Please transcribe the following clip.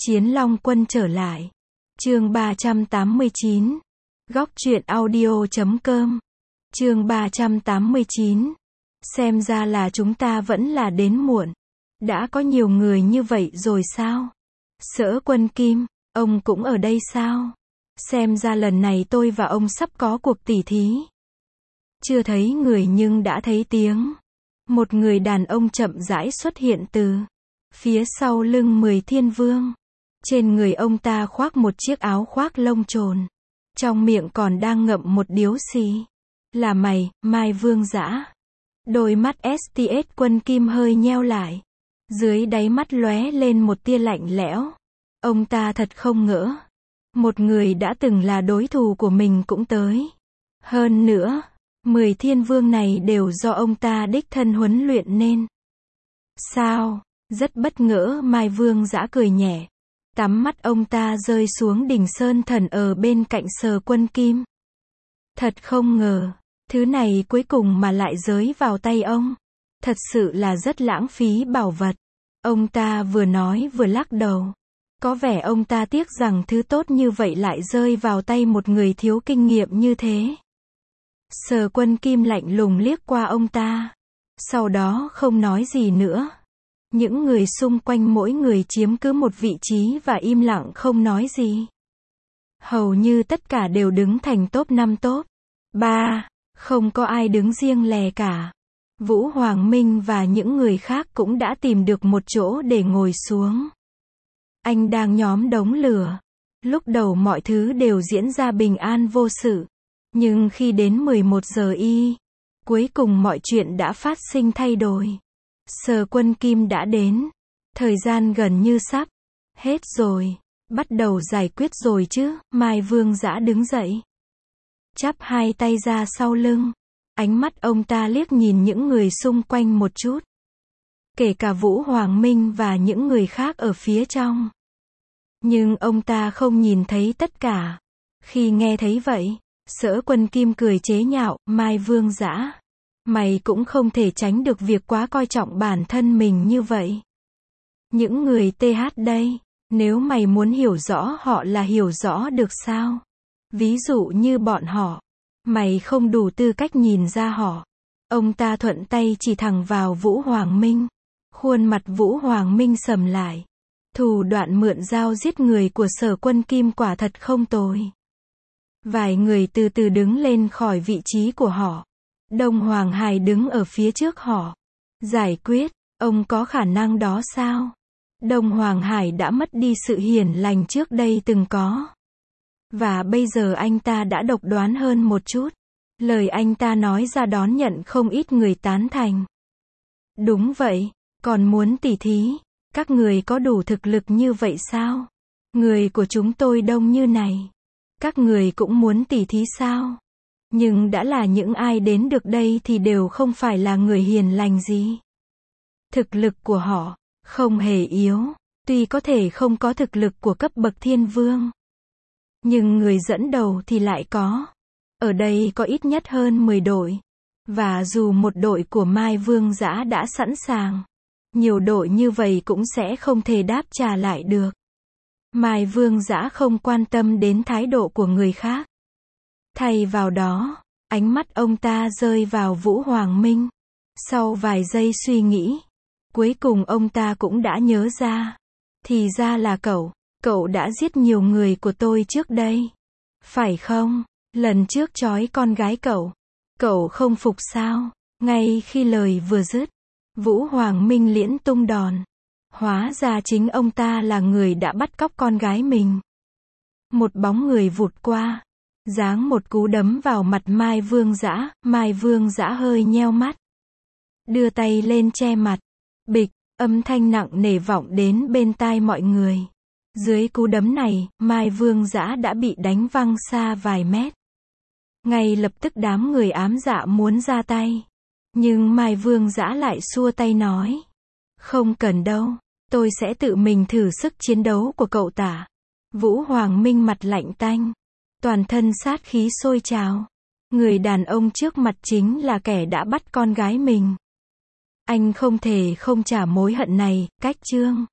Chiến Long Quân trở lại. Chương 389. Góc truyện audio.com. Chương 389. Xem ra là chúng ta vẫn là đến muộn. Đã có nhiều người như vậy rồi sao? Sở Quân Kim, ông cũng ở đây sao? Xem ra lần này tôi và ông sắp có cuộc tỉ thí. Chưa thấy người nhưng đã thấy tiếng. Một người đàn ông chậm rãi xuất hiện từ phía sau lưng 10 thiên vương. Trên người ông ta khoác một chiếc áo khoác lông trồn. Trong miệng còn đang ngậm một điếu xì. Là mày, Mai Vương Dã. Đôi mắt STS Quân Kim hơi nheo lại. Dưới đáy mắt lóe lên một tia lạnh lẽo. Ông ta thật không ngỡ. Một người đã từng là đối thủ của mình cũng tới. Hơn nữa, 10 thiên vương này đều do ông ta đích thân huấn luyện nên. Sao? Rất bất ngờ, Mai Vương Dã cười nhẹ. Tắm mắt ông ta rơi xuống đỉnh Sơn Thần ở bên cạnh Sở Quân Kim. Thật không ngờ, thứ này cuối cùng mà lại rơi vào tay ông. Thật sự là rất lãng phí bảo vật. Ông ta vừa nói vừa lắc đầu. Có vẻ ông ta tiếc rằng thứ tốt như vậy lại rơi vào tay một người thiếu kinh nghiệm như thế. Sở Quân Kim lạnh lùng liếc qua ông ta. Sau đó không nói gì nữa. Những người xung quanh mỗi người chiếm cứ một vị trí và im lặng không nói gì. Hầu như tất cả đều đứng thành top 5 top 3, không có ai đứng riêng lẻ cả. Vũ Hoàng Minh và những người khác cũng đã tìm được một chỗ để ngồi xuống. Anh đang nhóm đống lửa. Lúc đầu mọi thứ đều diễn ra bình an vô sự. Nhưng khi đến 11 giờ cuối cùng mọi chuyện đã phát sinh thay đổi. Sở Quân Kim đã đến. Thời gian gần như sắp hết rồi. Bắt đầu giải quyết rồi chứ. Mai Vương Dã đứng dậy. Chắp hai tay ra sau lưng. Ánh mắt ông ta liếc nhìn những người xung quanh một chút. Kể cả Vũ Hoàng Minh và những người khác ở phía trong. Nhưng ông ta không nhìn thấy tất cả. Khi nghe thấy vậy, Sở Quân Kim cười chế nhạo, Mai Vương Dã. Mày cũng không thể tránh được việc quá coi trọng bản thân mình như vậy. Những người TH đây, nếu mày muốn hiểu rõ họ là hiểu rõ được sao? Ví dụ như bọn họ, mày không đủ tư cách nhìn ra họ. Ông ta thuận tay chỉ thẳng vào Vũ Hoàng Minh. Khuôn mặt Vũ Hoàng Minh sầm lại. Thủ đoạn mượn dao giết người của Sở Quân Kim quả thật không tồi. Vài người từ từ đứng lên khỏi vị trí của họ. Đông Hoàng Hải đứng ở phía trước họ. Giải quyết, ông có khả năng đó sao? Đông Hoàng Hải đã mất đi sự hiển lành trước đây từng có. Và bây giờ anh ta đã độc đoán hơn một chút. Lời anh ta nói ra đón nhận không ít người tán thành. Đúng vậy, còn muốn tỉ thí. Các người có đủ thực lực như vậy sao? Người của chúng tôi đông như này. Các người cũng muốn tỉ thí sao? Nhưng đã là những ai đến được đây thì đều không phải là người hiền lành gì. Thực lực của họ không hề yếu, tuy có thể không có thực lực của cấp bậc thiên vương. Nhưng người dẫn đầu thì lại có. Ở đây có ít nhất hơn 10 đội. Và dù một đội của Mai Vương Dã đã sẵn sàng, nhiều đội như vậy cũng sẽ không thể đáp trả lại được. Mai Vương Dã không quan tâm đến thái độ của người khác. Thay vào đó, ánh mắt ông ta rơi vào Vũ Hoàng Minh. Sau vài giây suy nghĩ, cuối cùng ông ta cũng đã nhớ ra. Thì ra là cậu đã giết nhiều người của tôi trước đây. Phải không? Lần trước trói con gái cậu không phục sao? Ngay khi lời vừa dứt, Vũ Hoàng Minh liễn tung đòn. Hóa ra chính ông ta là người đã bắt cóc con gái mình. Một bóng người vụt qua, giáng một cú đấm vào mặt Mai Vương Dã. Mai Vương Dã hơi nheo mắt, đưa tay lên che mặt. Bịch, âm thanh nặng nề vọng đến bên tai mọi người. Dưới cú đấm này, Mai Vương Dã đã bị đánh văng xa vài mét. Ngay lập tức đám người ám dạ muốn ra tay. Nhưng Mai Vương Dã lại xua tay nói. Không cần đâu, tôi sẽ tự mình thử sức chiến đấu của cậu ta. Vũ Hoàng Minh mặt lạnh tanh. Toàn thân sát khí sôi trào. Người đàn ông trước mặt chính là kẻ đã bắt con gái mình. Anh không thể không trả mối hận này, cách chương.